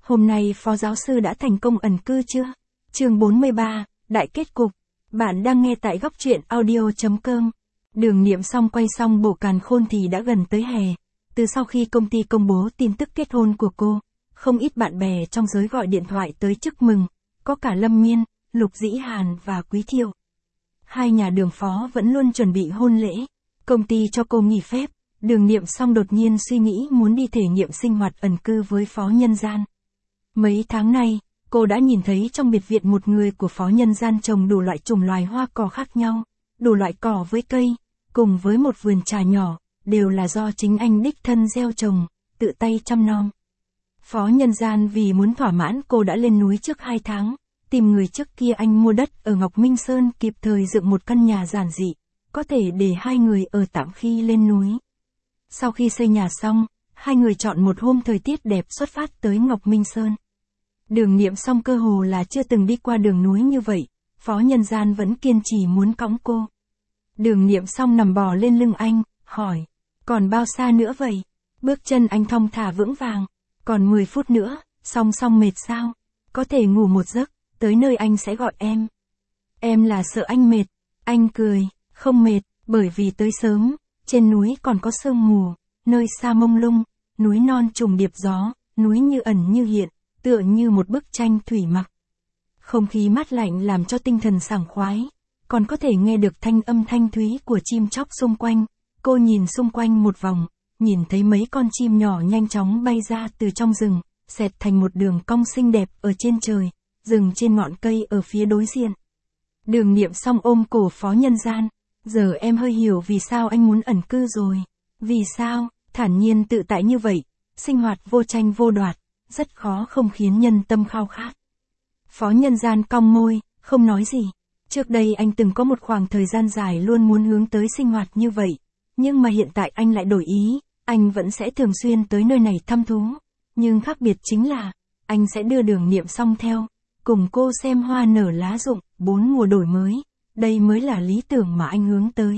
Hôm nay phó giáo sư đã thành công ẩn cư chưa? Chương 43, Đại kết cục. Bạn đang nghe tại góc truyện audio.com. Đường Niệm Song quay xong bộ Càn Khôn thì đã gần tới hè. Từ sau khi công ty công bố tin tức kết hôn của cô, không ít bạn bè trong giới gọi điện thoại tới chúc mừng, có cả Lâm Miên, Lục Dĩ Hàn và Quý Thiệu. Hai nhà Đường phó vẫn luôn chuẩn bị hôn lễ. Công ty cho cô nghỉ phép, Đường Niệm Song đột nhiên suy nghĩ muốn đi thể nghiệm sinh hoạt ẩn cư với Phó Nhân Gian. Mấy tháng nay, cô đã nhìn thấy trong biệt viện một người của Phó Nhân Gian trồng đủ loại chủng loài hoa cỏ khác nhau, đủ loại cỏ với cây, cùng với một vườn trà nhỏ, đều là do chính anh đích thân gieo trồng, tự tay chăm nom. Phó Nhân Gian vì muốn thỏa mãn cô đã lên núi trước 2 tháng, tìm người trước kia anh mua đất ở Ngọc Minh Sơn kịp thời dựng một căn nhà giản dị, có thể để hai người ở tạm khi lên núi. Sau khi xây nhà xong, hai người chọn một hôm thời tiết đẹp xuất phát tới Ngọc Minh Sơn. Đường Niệm Song cơ hồ là chưa từng đi qua đường núi như vậy, Phó Nhân Gian vẫn kiên trì muốn cõng cô. Đường Niệm Song nằm bò lên lưng anh, hỏi, còn bao xa nữa vậy? Bước chân anh thong thả vững vàng, còn 10 phút nữa, Song Song mệt sao? Có thể ngủ một giấc, tới nơi anh sẽ gọi em. Em là sợ anh mệt, anh cười, không mệt, bởi vì tới sớm, trên núi còn có sương mù, nơi xa mông lung, núi non trùng điệp gió, núi như ẩn như hiện, tựa như một bức tranh thủy mặc. Không khí mát lạnh làm cho tinh thần sảng khoái, còn có thể nghe được thanh âm thanh thúy của chim chóc xung quanh. Cô nhìn xung quanh một vòng, nhìn thấy mấy con chim nhỏ nhanh chóng bay ra từ trong rừng, xẹt thành một đường cong xinh đẹp ở trên trời, dừng trên ngọn cây ở phía đối diện. Đường Niệm Song ôm cổ Phó Nhân Gian, giờ em hơi hiểu vì sao anh muốn ẩn cư rồi. Vì sao? Thản nhiên tự tại như vậy, sinh hoạt vô tranh vô đoạt, rất khó không khiến nhân tâm khao khát. Phó Nhân Gian cong môi, không nói gì. Trước đây anh từng có một khoảng thời gian dài luôn muốn hướng tới sinh hoạt như vậy, nhưng mà hiện tại anh lại đổi ý, anh vẫn sẽ thường xuyên tới nơi này thăm thú. Nhưng khác biệt chính là, anh sẽ đưa Đường Niệm Song theo, cùng cô xem hoa nở lá rụng, 4 mùa đổi mới, đây mới là lý tưởng mà anh hướng tới.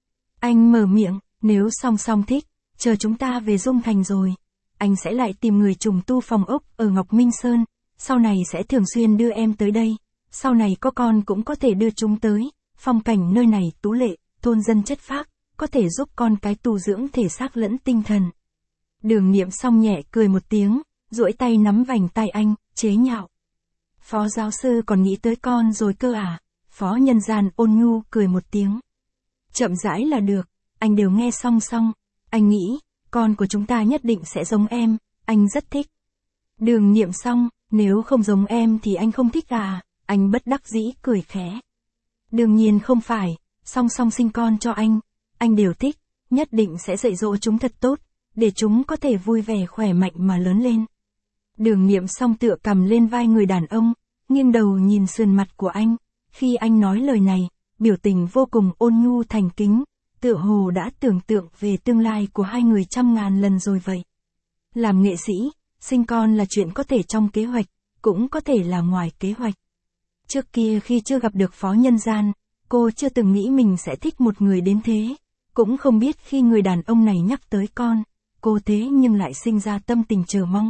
Anh mở miệng, nếu Song Song thích, chờ chúng ta về Dung Thành rồi, anh sẽ lại tìm người trùng tu phòng ốc ở Ngọc Minh Sơn, sau này sẽ thường xuyên đưa em tới đây, sau này có con cũng có thể đưa chúng tới, phong cảnh nơi này tú lệ, thôn dân chất phác, có thể giúp con cái tu dưỡng thể xác lẫn tinh thần. Đường Niệm Song nhẹ cười một tiếng, duỗi tay nắm vành tay anh, chế nhạo. Phó giáo sư còn nghĩ tới con rồi cơ à? Phó Nhân Gian ôn nhu cười một tiếng. Chậm rãi là được, anh đều nghe song song, anh nghĩ, con của chúng ta nhất định sẽ giống em, anh rất thích. Đường Niệm Song, nếu không giống em thì anh không thích à? Anh bất đắc dĩ cười khẽ. Đương nhiên không phải, Song Song sinh con cho anh đều thích, nhất định sẽ dạy dỗ chúng thật tốt, để chúng có thể vui vẻ khỏe mạnh mà lớn lên. Đường Niệm Song tựa cằm lên vai người đàn ông, nghiêng đầu nhìn sườn mặt của anh, khi anh nói lời này, biểu tình vô cùng ôn nhu thành kính, tựa hồ đã tưởng tượng về tương lai của hai người trăm ngàn lần rồi vậy. Làm nghệ sĩ, sinh con là chuyện có thể trong kế hoạch, cũng có thể là ngoài kế hoạch. Trước kia khi chưa gặp được Phó Nhân Gian, cô chưa từng nghĩ mình sẽ thích một người đến thế, cũng không biết khi người đàn ông này nhắc tới con, cô thế nhưng lại sinh ra tâm tình chờ mong.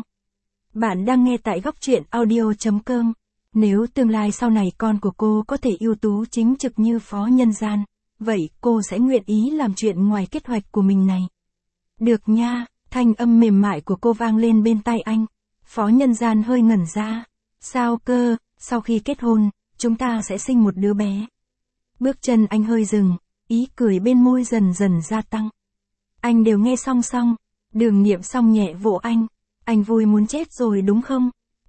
Bạn đang nghe tại góc truyện audio.com. Nếu tương lai sau này con của cô có thể ưu tú chính trực như Phó Nhân Gian, vậy cô sẽ nguyện ý làm chuyện ngoài kế hoạch của mình này. Được nha, thanh âm mềm mại của cô vang lên bên tai anh. Phó Nhân Gian hơi ngẩn ra. Sao cơ, sau khi kết hôn, chúng ta sẽ sinh một đứa bé. Bước chân anh hơi dừng, ý cười bên môi dần dần gia tăng. Anh đều nghe song song. Đường Niệm Song nhẹ vỗ anh vui muốn chết rồi đúng không?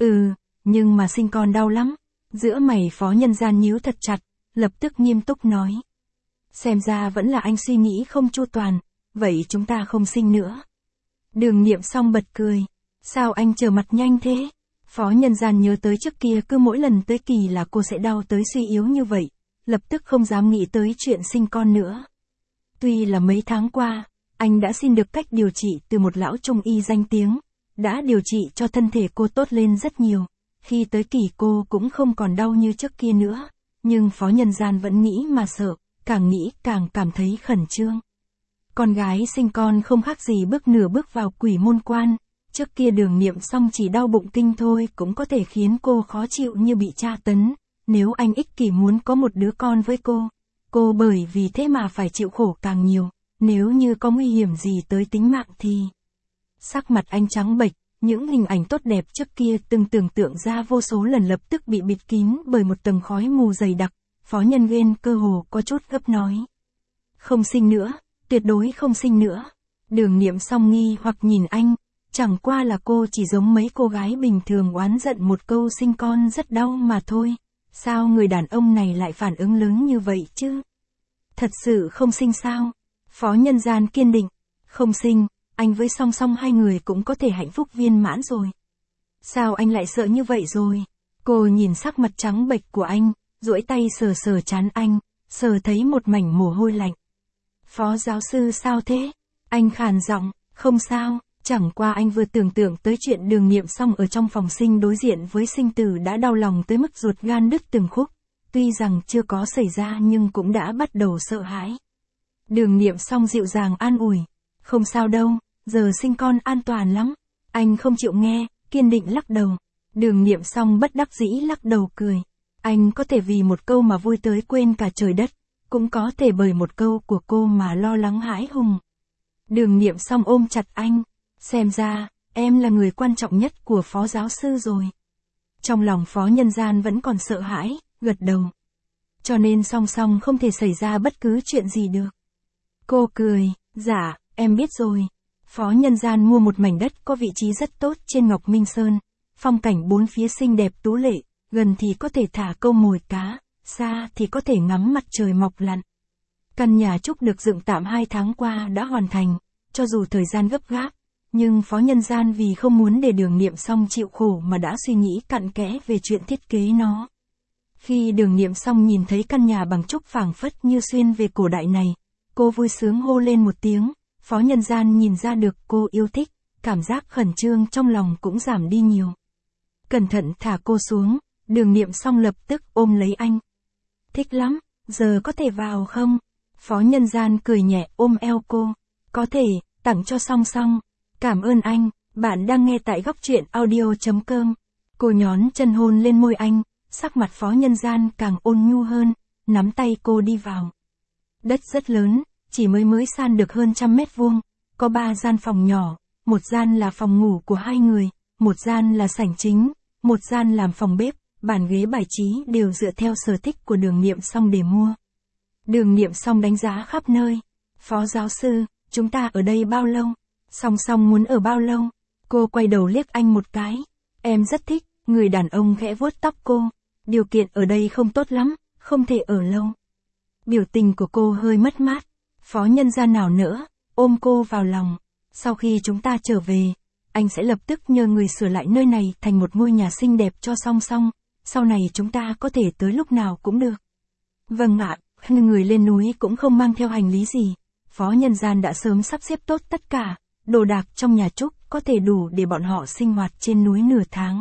Nhưng mà sinh con đau lắm. Giữa mày Phó Nhân Gian nhíu thật chặt, lập tức nghiêm túc nói. Xem ra vẫn là anh suy nghĩ không chu toàn, vậy chúng ta không sinh nữa. Đường Niệm Song bật cười. Sao anh trở mặt nhanh thế? Phó Nhân Gian nhớ tới trước kia cứ mỗi lần tới kỳ là cô sẽ đau tới suy yếu như vậy, lập tức không dám nghĩ tới chuyện sinh con nữa. Tuy là mấy tháng qua, anh đã xin được cách điều trị từ một lão trung y danh tiếng, đã điều trị cho thân thể cô tốt lên rất nhiều. Khi tới kỳ cô cũng không còn đau như trước kia nữa, nhưng Phó Nhân Gian vẫn nghĩ mà sợ, càng nghĩ càng cảm thấy khẩn trương. Con gái sinh con không khác gì bước nửa bước vào quỷ môn quan, Trước kia Đường Niệm Song chỉ đau bụng kinh thôi cũng có thể khiến cô khó chịu như bị tra tấn, nếu anh ích kỷ muốn có một đứa con với cô bởi vì thế mà phải chịu khổ càng nhiều, nếu như có nguy hiểm gì tới tính mạng thì... Sắc mặt anh trắng bệch, những hình ảnh tốt đẹp trước kia từng tưởng tượng ra vô số lần lập tức bị bịt kín bởi một tầng khói mù dày đặc, Phó Nhân Viên cơ hồ có chút gấp nói. Không sinh nữa, tuyệt đối không sinh nữa. Đường Niệm Song nghi hoặc nhìn anh, chẳng qua là cô chỉ giống mấy cô gái bình thường oán giận một câu sinh con rất đau mà thôi, sao người đàn ông này lại phản ứng lớn như vậy chứ? Thật sự không sinh sao? Phó Nhân Gian kiên định, không sinh, anh với Song Song hai người cũng có thể hạnh phúc viên mãn rồi. Sao anh lại sợ như vậy rồi? Cô nhìn sắc mặt trắng bệch của anh, duỗi tay sờ sờ trán anh, sờ thấy một mảnh mồ hôi lạnh. Phó giáo sư sao thế? Anh khàn giọng, không sao, chẳng qua anh vừa tưởng tượng tới chuyện Đường Niệm Song ở trong phòng sinh đối diện với sinh tử đã đau lòng tới mức ruột gan đứt từng khúc, tuy rằng chưa có xảy ra nhưng cũng đã bắt đầu sợ hãi. Đường Niệm Song dịu dàng an ủi, không sao đâu, giờ sinh con an toàn lắm. Anh không chịu nghe, kiên định lắc đầu. Đường Niệm Song bất đắc dĩ lắc đầu cười. Anh có thể vì một câu mà vui tới quên cả trời đất, cũng có thể bởi một câu của cô mà lo lắng hãi hùng. Đường Niệm Song ôm chặt anh, xem ra, em là người quan trọng nhất của Phó giáo sư rồi. Trong lòng Phó Nhân Gian vẫn còn sợ hãi, gật đầu. Cho nên Song Song không thể xảy ra bất cứ chuyện gì được. Cô cười, dạ, em biết rồi. Phó Nhân Gian mua một mảnh đất có vị trí rất tốt trên Ngọc Minh Sơn, phong cảnh bốn phía xinh đẹp tú lệ, gần thì có thể thả câu mồi cá, xa thì có thể ngắm mặt trời mọc lặn. Căn nhà trúc được dựng tạm 2 tháng qua đã hoàn thành, cho dù thời gian gấp gáp, nhưng Phó Nhân Gian vì không muốn để Đường Niệm Song chịu khổ mà đã suy nghĩ cặn kẽ về chuyện thiết kế nó. Khi Đường Niệm Song nhìn thấy căn nhà bằng trúc phảng phất như xuyên về cổ đại này, cô vui sướng hô lên một tiếng. Phó Nhân Gian nhìn ra được cô yêu thích, cảm giác khẩn trương trong lòng cũng giảm đi nhiều. Cẩn thận thả cô xuống, Đường Niệm Song lập tức ôm lấy anh. Thích lắm, giờ có thể vào không? Phó Nhân Gian cười nhẹ ôm eo cô. Có thể, tặng cho Song Song. Cảm ơn anh, bạn đang nghe tại góc truyện audio.com. Cô nhón chân hôn lên môi anh, sắc mặt Phó Nhân Gian càng ôn nhu hơn, nắm tay cô đi vào. Đất rất lớn, chỉ mới san được hơn 100 mét vuông, có 3 gian phòng nhỏ, một gian là phòng ngủ của 2 người, một gian là sảnh chính, một gian làm phòng bếp, bàn ghế bài trí đều dựa theo sở thích của Đường Niệm Song để mua. Đường Niệm Song đánh giá khắp nơi. Phó giáo sư, chúng ta ở đây bao lâu? Song Song muốn ở bao lâu? Cô quay đầu liếc anh một cái. Em rất thích, người đàn ông khẽ vuốt tóc cô. Điều kiện ở đây không tốt lắm, không thể ở lâu. Biểu tình của cô hơi mất mát. Phó Nhân Gian nào nữa, ôm cô vào lòng. Sau khi chúng ta trở về, anh sẽ lập tức nhờ người sửa lại nơi này thành một ngôi nhà xinh đẹp cho Song Song. Sau này chúng ta có thể tới lúc nào cũng được. Vâng ạ, người lên núi cũng không mang theo hành lý gì. Phó Nhân Gian đã sớm sắp xếp tốt tất cả. Đồ đạc trong nhà trúc có thể đủ để bọn họ sinh hoạt trên núi nửa tháng.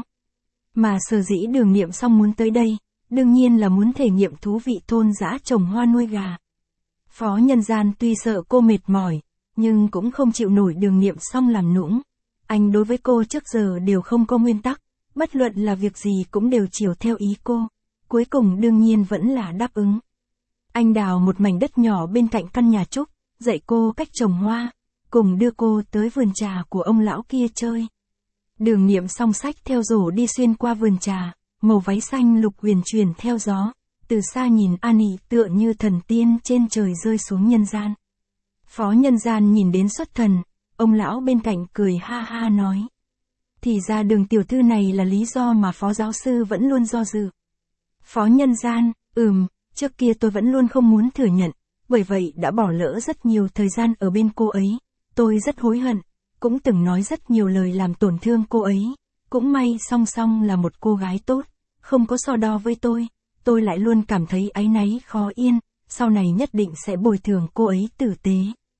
Mà sở dĩ Đường Niệm Song muốn tới đây, đương nhiên là muốn thể nghiệm thú vị thôn dã trồng hoa nuôi gà. Phó Nhân Gian tuy sợ cô mệt mỏi, nhưng cũng không chịu nổi Đường Niệm Song làm nũng. Anh đối với cô trước giờ đều không có nguyên tắc, bất luận là việc gì cũng đều chiều theo ý cô. Cuối cùng đương nhiên vẫn là đáp ứng. Anh đào một mảnh đất nhỏ bên cạnh căn nhà trúc, dạy cô cách trồng hoa, cùng đưa cô tới vườn trà của ông lão kia chơi. Đường Niệm Song xách theo rổ đi xuyên qua vườn trà, màu váy xanh lục huyền chuyển theo gió, từ xa nhìn an ỉ tựa như thần tiên trên trời rơi xuống nhân gian. Phó Nhân Gian nhìn đến xuất thần, ông lão bên cạnh cười ha ha nói. Thì ra Đường tiểu thư này là lý do mà Phó giáo sư vẫn luôn do dự. Phó Nhân Gian, trước kia tôi vẫn luôn không muốn thừa nhận, bởi vậy đã bỏ lỡ rất nhiều thời gian ở bên cô ấy. Tôi rất hối hận, cũng từng nói rất nhiều lời làm tổn thương cô ấy. Cũng may Song Song là một cô gái tốt, không có so đo với tôi lại luôn cảm thấy áy náy khó yên, sau này nhất định sẽ bồi thường cô ấy tử tế.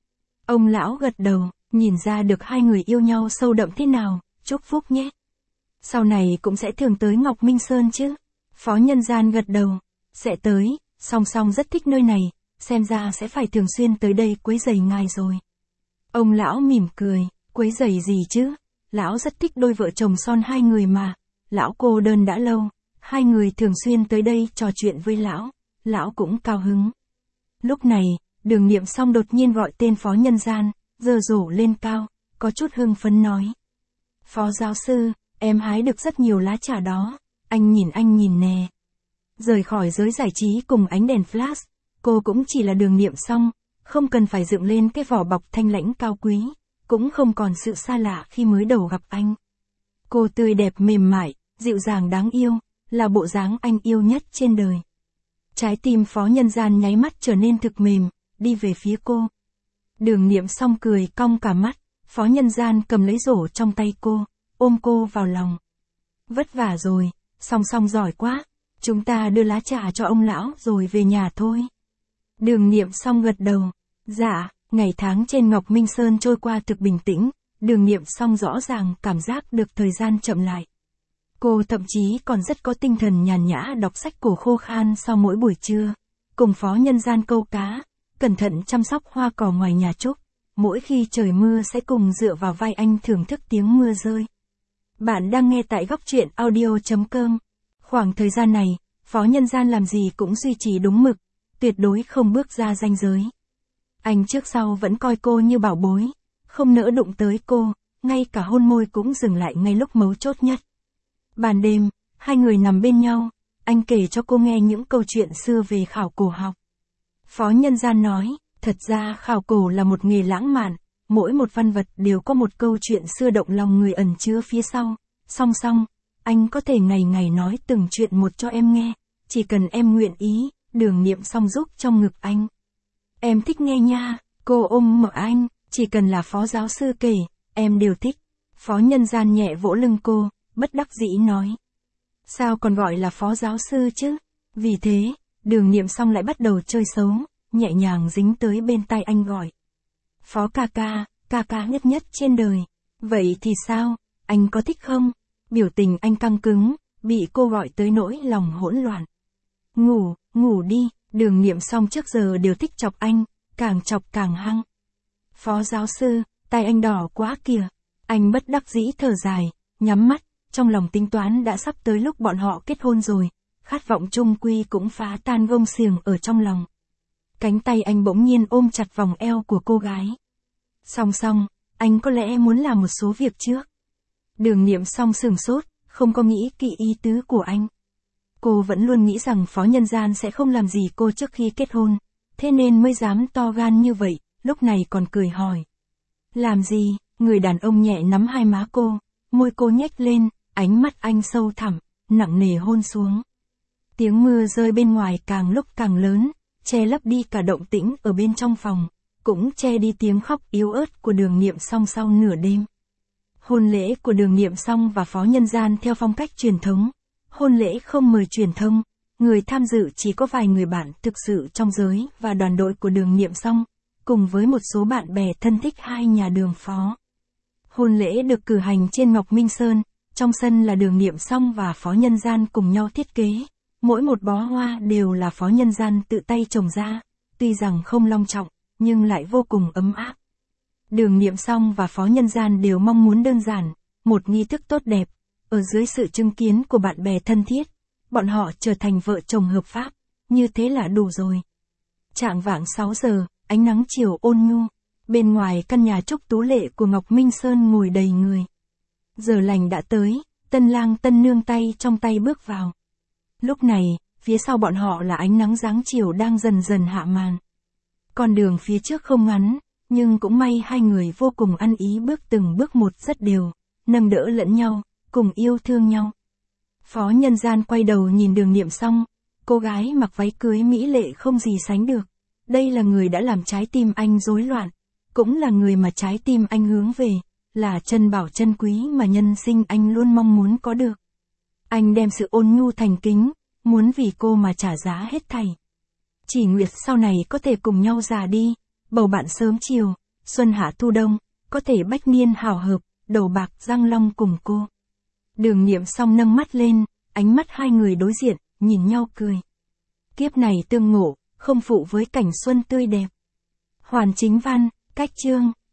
Ông lão gật đầu, nhìn ra được hai người yêu nhau sâu đậm thế nào, chúc phúc nhé. Sau này cũng sẽ thường tới Ngọc Minh Sơn chứ? Phó Nhân Gian gật đầu, sẽ tới, Song Song rất thích nơi này, xem ra sẽ phải thường xuyên tới đây quấy rầy ngài rồi. Ông lão mỉm cười, quấy rầy gì chứ? lão rất thích đôi vợ chồng son hai người mà, lão cô đơn đã lâu, hai người thường xuyên tới đây trò chuyện với lão cũng cao hứng. Lúc này, Đường Niệm Song đột nhiên gọi tên Phó Nhân Gian, giơ rổ lên cao, có chút hưng phấn nói. Phó giáo sư, em hái được rất nhiều lá trà đó, anh nhìn nè. Rời khỏi giới giải trí cùng ánh đèn flash, cô cũng chỉ là Đường Niệm Song, không cần phải dựng lên cái vỏ bọc thanh lãnh cao quý, cũng không còn sự xa lạ khi mới đầu gặp anh. Cô tươi đẹp mềm mại, dịu dàng đáng yêu, là bộ dáng anh yêu nhất trên đời. Trái tim Phó Nhân Gian nháy mắt trở nên thực mềm, đi về phía cô. Đường Niệm Song cười cong cả mắt, Phó Nhân Gian cầm lấy rổ trong tay cô, ôm cô vào lòng. Vất vả rồi, Song giỏi quá, chúng ta đưa lá trà cho ông lão rồi về nhà thôi. Đường Niệm Song gật đầu. Dạ, ngày tháng trên Ngọc Minh Sơn trôi qua thực bình tĩnh, Đường Niệm Song rõ ràng cảm giác được thời gian chậm lại. Cô thậm chí còn rất có tinh thần nhàn nhã đọc sách cổ khô khan sau mỗi buổi trưa, cùng Phó Nhân Gian câu cá, cẩn thận chăm sóc hoa cỏ ngoài nhà trúc, mỗi khi trời mưa sẽ cùng dựa vào vai anh thưởng thức tiếng mưa rơi. Bạn đang nghe tại góc truyện audio.com. Khoảng thời gian này, Phó Nhân Gian làm gì cũng duy trì đúng mực, tuyệt đối không bước ra ranh giới. Anh trước sau vẫn coi cô như bảo bối, không nỡ đụng tới cô, ngay cả hôn môi cũng dừng lại ngay lúc mấu chốt nhất. Ban đêm, hai người nằm bên nhau, anh kể cho cô nghe những câu chuyện xưa về khảo cổ học. Phó Nhân Gian nói, thật ra khảo cổ là một nghề lãng mạn, mỗi một văn vật đều có một câu chuyện xưa động lòng người ẩn chứa phía sau. Song, anh có thể ngày ngày nói từng chuyện một cho em nghe, chỉ cần em nguyện ý. Đường Niệm Song giúp trong ngực anh. Em thích nghe nha, cô ôm mở anh, chỉ cần là Phó giáo sư kể, em đều thích. Phó Nhân Gian nhẹ vỗ lưng cô, bất đắc dĩ nói. Sao còn gọi là Phó giáo sư chứ? Vì thế, Đường Niệm Song lại bắt đầu chơi xấu, nhẹ nhàng dính tới bên tai anh gọi. Phó ca ca nhất trên đời. Vậy thì sao, anh có thích không? Biểu tình anh căng cứng, bị cô gọi tới nỗi lòng hỗn loạn. Ngủ đi, Đường Niệm Song trước giờ đều thích chọc anh, càng chọc càng hăng. Phó giáo sư, tay anh đỏ quá kìa. Anh bất đắc dĩ thở dài, nhắm mắt, trong lòng tính toán đã sắp tới lúc bọn họ kết hôn rồi, khát vọng chung quy cũng phá tan gông xiềng ở trong lòng. Cánh tay anh bỗng nhiên ôm chặt vòng eo của cô gái. Song, anh có lẽ muốn làm một số việc trước. Đường Niệm Song sửng sốt, không có nghĩ kỹ ý tứ của anh. Cô vẫn luôn nghĩ rằng Phó Nhân Gian sẽ không làm gì cô trước khi kết hôn, thế nên mới dám to gan như vậy, lúc này còn cười hỏi. Làm gì? Người đàn ông nhẹ nắm hai má cô, môi cô nhếch lên, ánh mắt anh sâu thẳm, nặng nề hôn xuống. Tiếng mưa rơi bên ngoài càng lúc càng lớn, che lấp đi cả động tĩnh ở bên trong phòng, cũng che đi tiếng khóc yếu ớt của Đường Niệm Song sau nửa đêm. Hôn lễ của Đường Niệm Song và Phó Nhân Gian theo phong cách truyền thống. Hôn lễ không mời truyền thông, người tham dự chỉ có vài người bạn thực sự trong giới và đoàn đội của Đường Niệm Song, cùng với một số bạn bè thân thích hai nhà Đường Phó. Hôn lễ được cử hành trên Ngọc Minh Sơn, trong sân là Đường Niệm Song và Phó Nhân Gian cùng nhau thiết kế, mỗi một bó hoa đều là Phó Nhân Gian tự tay trồng ra, tuy rằng không long trọng, nhưng lại vô cùng ấm áp. Đường Niệm Song và Phó Nhân Gian đều mong muốn đơn giản, một nghi thức tốt đẹp. Ở dưới sự chứng kiến của bạn bè thân thiết, bọn họ trở thành vợ chồng hợp pháp, như thế là đủ rồi. Chạng vạng 6 giờ, ánh nắng chiều ôn nhu, bên ngoài căn nhà trúc tú lệ của Ngọc Minh Sơn ngồi đầy người. Giờ lành đã tới, tân lang tân nương tay trong tay bước vào. Lúc này, phía sau bọn họ là ánh nắng giáng chiều đang dần dần hạ màn. Con đường phía trước không ngắn, nhưng cũng may hai người vô cùng ăn ý bước từng bước một rất đều, nâng đỡ lẫn nhau. Cùng yêu thương nhau. Phó Nhân Gian quay đầu nhìn Đường Niệm Song, cô gái mặc váy cưới mỹ lệ không gì sánh được. Đây là người đã làm trái tim anh rối loạn, cũng là người mà trái tim anh hướng về, là chân bảo chân quý mà nhân sinh anh luôn mong muốn có được. Anh đem sự ôn nhu thành kính, muốn vì cô mà trả giá hết thảy. Chỉ nguyệt sau này có thể cùng nhau già đi, bầu bạn sớm chiều, xuân hạ thu đông, có thể bách niên hào hợp, đầu bạc răng long cùng cô. Đường Niệm Song nâng mắt lên, ánh mắt hai người đối diện, nhìn nhau cười. Kiếp này tương ngộ, không phụ với cảnh xuân tươi đẹp. Hoàn Chính Văn, cách chương.